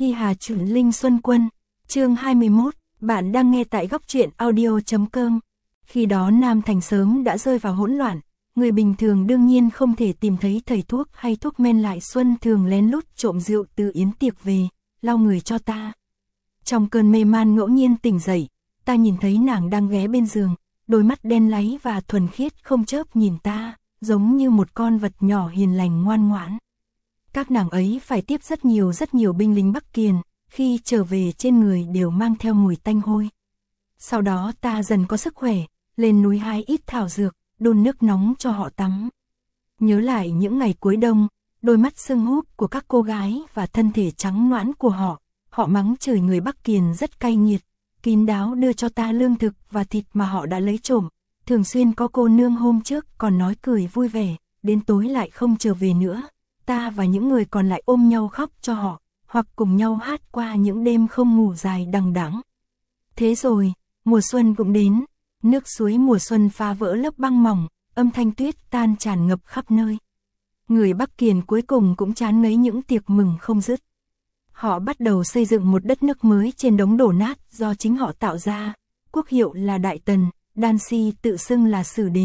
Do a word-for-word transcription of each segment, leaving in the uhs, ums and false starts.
Hi Hà Chuẩn Linh Xuân Quân, chương hai mươi mốt, bạn đang nghe tại góc truyện audio chấm com. Khi đó Nam Thành sớm đã rơi vào hỗn loạn, người bình thường đương nhiên không thể tìm thấy thầy thuốc hay thuốc men. Lại Xuân thường lén lút trộm rượu từ yến tiệc về, lau người cho ta. Trong cơn mê man ngẫu nhiên tỉnh dậy, ta nhìn thấy nàng đang ghé bên giường, đôi mắt đen láy và thuần khiết không chớp nhìn ta, giống như một con vật nhỏ hiền lành ngoan ngoãn. Các nàng ấy phải tiếp rất nhiều rất nhiều binh lính Bắc Kiền, khi trở về trên người đều mang theo mùi tanh hôi. Sau đó ta dần có sức khỏe, lên núi hái ít thảo dược, đun nước nóng cho họ tắm. Nhớ lại những ngày cuối đông, đôi mắt sưng húp của các cô gái và thân thể trắng nõn của họ, họ mắng chửi người Bắc Kiền rất cay nghiệt, kín đáo đưa cho ta lương thực và thịt mà họ đã lấy trộm. Thường xuyên có cô nương hôm trước còn nói cười vui vẻ, đến tối lại không trở về nữa. Ta và những người còn lại ôm nhau khóc cho họ, hoặc cùng nhau hát qua những đêm không ngủ dài đằng đẵng. Thế rồi, mùa xuân cũng đến, nước suối mùa xuân phá vỡ lớp băng mỏng, âm thanh tuyết tan tràn ngập khắp nơi. Người Bắc Kiền cuối cùng cũng chán ngấy những tiệc mừng không dứt. Họ bắt đầu xây dựng một đất nước mới trên đống đổ nát do chính họ tạo ra, quốc hiệu là Đại Tần, Đan Si tự xưng là Sử Đế.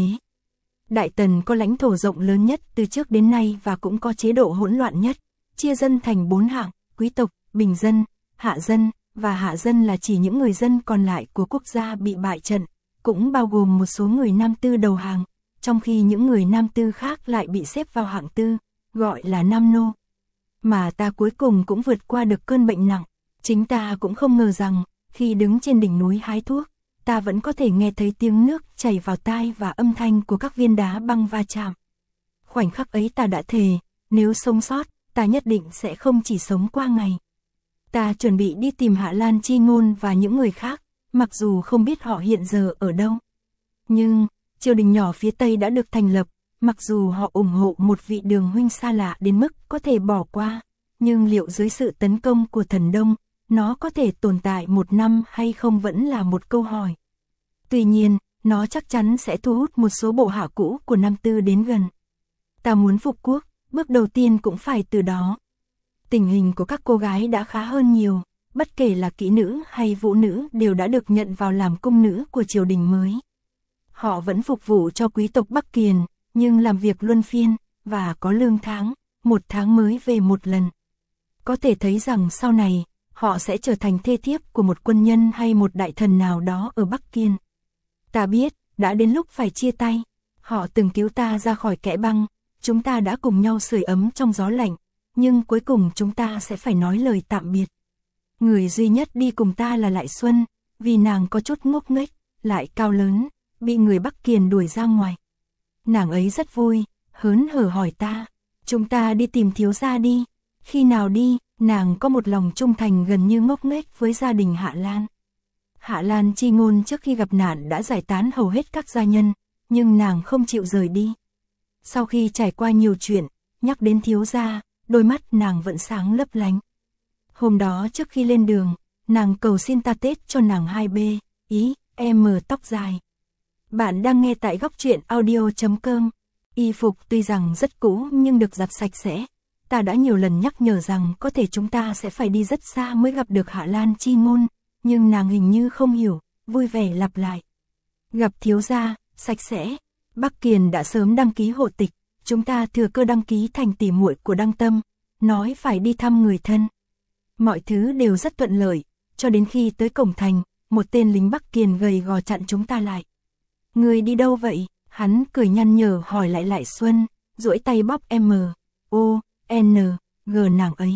Đại Tần có lãnh thổ rộng lớn nhất từ trước đến nay và cũng có chế độ hỗn loạn nhất, chia dân thành bốn hạng: quý tộc, bình dân, hạ dân, và hạ dân là chỉ những người dân còn lại của quốc gia bị bại trận, cũng bao gồm một số người nam tư đầu hàng, trong khi những người nam tư khác lại bị xếp vào hạng tư, gọi là nam nô. Mà ta cuối cùng cũng vượt qua được cơn bệnh nặng, chính ta cũng không ngờ rằng, khi đứng trên đỉnh núi hái thuốc, ta vẫn có thể nghe thấy tiếng nước chảy vào tai và âm thanh của các viên đá băng va chạm. Khoảnh khắc ấy ta đã thề, nếu sống sót, ta nhất định sẽ không chỉ sống qua ngày. Ta chuẩn bị đi tìm Hạ Lan Chi Ngôn và những người khác, mặc dù không biết họ hiện giờ ở đâu. Nhưng, triều đình nhỏ phía Tây đã được thành lập, mặc dù họ ủng hộ một vị đường huynh xa lạ đến mức có thể bỏ qua, nhưng liệu dưới sự tấn công của thần Đông, nó có thể tồn tại một năm hay không vẫn là một câu hỏi. Tuy nhiên, nó chắc chắn sẽ thu hút một số bộ hạ cũ của Nam Tư đến gần. Ta muốn phục quốc, bước đầu tiên cũng phải từ đó. Tình hình của các cô gái đã khá hơn nhiều, bất kể là kỹ nữ hay vũ nữ đều đã được nhận vào làm cung nữ của triều đình mới. Họ vẫn phục vụ cho quý tộc Bắc Kiền, nhưng làm việc luân phiên, và có lương tháng, một tháng mới về một lần. Có thể thấy rằng sau này, họ sẽ trở thành thê thiếp của một quân nhân hay một đại thần nào đó ở Bắc Kiên. Ta biết, đã đến lúc phải chia tay. Họ từng cứu ta ra khỏi kẽ băng, chúng ta đã cùng nhau sưởi ấm trong gió lạnh, nhưng cuối cùng chúng ta sẽ phải nói lời tạm biệt. Người duy nhất đi cùng ta là Lại Xuân, vì nàng có chút ngốc nghếch, lại cao lớn, bị người Bắc Kiền đuổi ra ngoài. Nàng ấy rất vui, hớn hở hỏi ta, chúng ta đi tìm thiếu gia đi. Khi nào đi? Nàng có một lòng trung thành gần như ngốc nghếch với gia đình Hạ Lan. Hạ Lan Chi Ngôn trước khi gặp nạn đã giải tán hầu hết các gia nhân, nhưng nàng không chịu rời đi. Sau khi trải qua nhiều chuyện, nhắc đến thiếu gia, đôi mắt nàng vẫn sáng lấp lánh. Hôm đó trước khi lên đường, nàng cầu xin ta tết cho nàng hai b, ý, em tóc dài. Bạn đang nghe tại góc truyện audio chấm com. Y phục tuy rằng rất cũ nhưng được giặt sạch sẽ. Ta đã nhiều lần nhắc nhở rằng có thể chúng ta sẽ phải đi rất xa mới gặp được Hạ Lan Chi Ngôn, nhưng nàng hình như không hiểu, vui vẻ lặp lại. Gặp thiếu gia, sạch sẽ. Bắc Kiền đã sớm đăng ký hộ tịch, chúng ta thừa cơ đăng ký thành tỉ muội của Đăng Tâm, nói phải đi thăm người thân. Mọi thứ đều rất thuận lợi, cho đến khi tới cổng thành, một tên lính Bắc Kiền gầy gò chặn chúng ta lại. Người đi đâu vậy? Hắn cười nhăn nhở hỏi lại Lại Xuân, duỗi tay bóp M, O, N, G nàng ấy.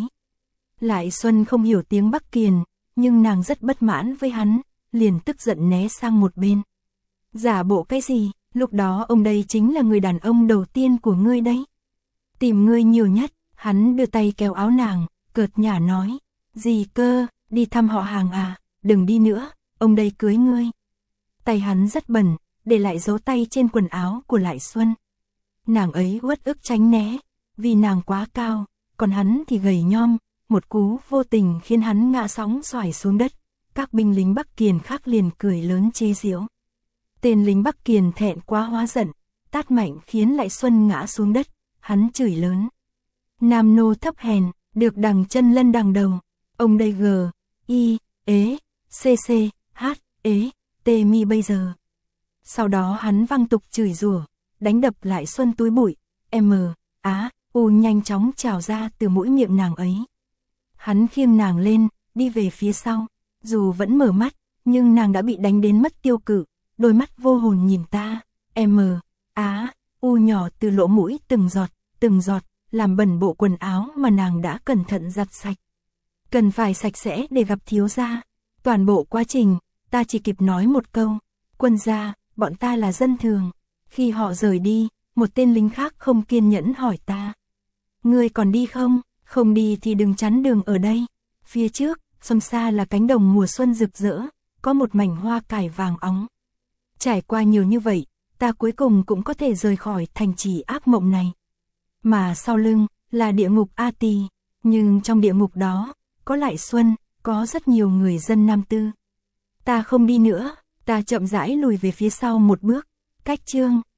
Lại Xuân không hiểu tiếng Bắc Kiền, nhưng nàng rất bất mãn với hắn, liền tức giận né sang một bên. Giả bộ cái gì, lúc đó ông đây chính là người đàn ông đầu tiên của ngươi đấy. Tìm ngươi nhiều nhất, hắn đưa tay kéo áo nàng, cợt nhả nói. Gì cơ, đi thăm họ hàng à, đừng đi nữa, ông đây cưới ngươi. Tay hắn rất bẩn, để lại dấu tay trên quần áo của Lại Xuân. Nàng ấy uất ức tránh né, vì nàng quá cao, còn hắn thì gầy nhom, một cú vô tình khiến hắn ngã sóng xoài xuống đất. Các binh lính Bắc Kiền khác liền cười lớn chế giễu. Tên lính Bắc Kiền thẹn quá hóa giận, tát mạnh khiến Lại Xuân ngã xuống đất, hắn chửi lớn. Nam nô thấp hèn, được đằng chân lân đằng đầu. Ông đây G, I, ế, C C, H, ế, T mi bây giờ. Sau đó hắn văng tục chửi rủa, đánh đập lại Xuân túi bụi, M, Á, U nhanh chóng trào ra từ mũi miệng nàng ấy. Hắn khiêng nàng lên, đi về phía sau, dù vẫn mở mắt, nhưng nàng đã bị đánh đến mất tiêu cự, đôi mắt vô hồn nhìn ta, M, Á, U nhỏ từ lỗ mũi từng giọt, từng giọt, làm bẩn bộ quần áo mà nàng đã cẩn thận giặt sạch. Cần phải sạch sẽ để gặp thiếu gia. Toàn bộ quá trình, ta chỉ kịp nói một câu, quân gia, bọn ta là dân thường. Khi họ rời đi, một tên lính khác không kiên nhẫn hỏi ta. Ngươi còn đi không? Không đi thì đừng chắn đường ở đây. Phía trước, xăm xa là cánh đồng mùa xuân rực rỡ, có một mảnh hoa cải vàng óng. Trải qua nhiều như vậy, ta cuối cùng cũng có thể rời khỏi thành trì ác mộng này. Mà sau lưng, là địa ngục A Tỳ, nhưng trong địa ngục đó, có lại xuân, có rất nhiều người dân Nam Tư. Ta không đi nữa, ta chậm rãi lùi về phía sau một bước, cách Trương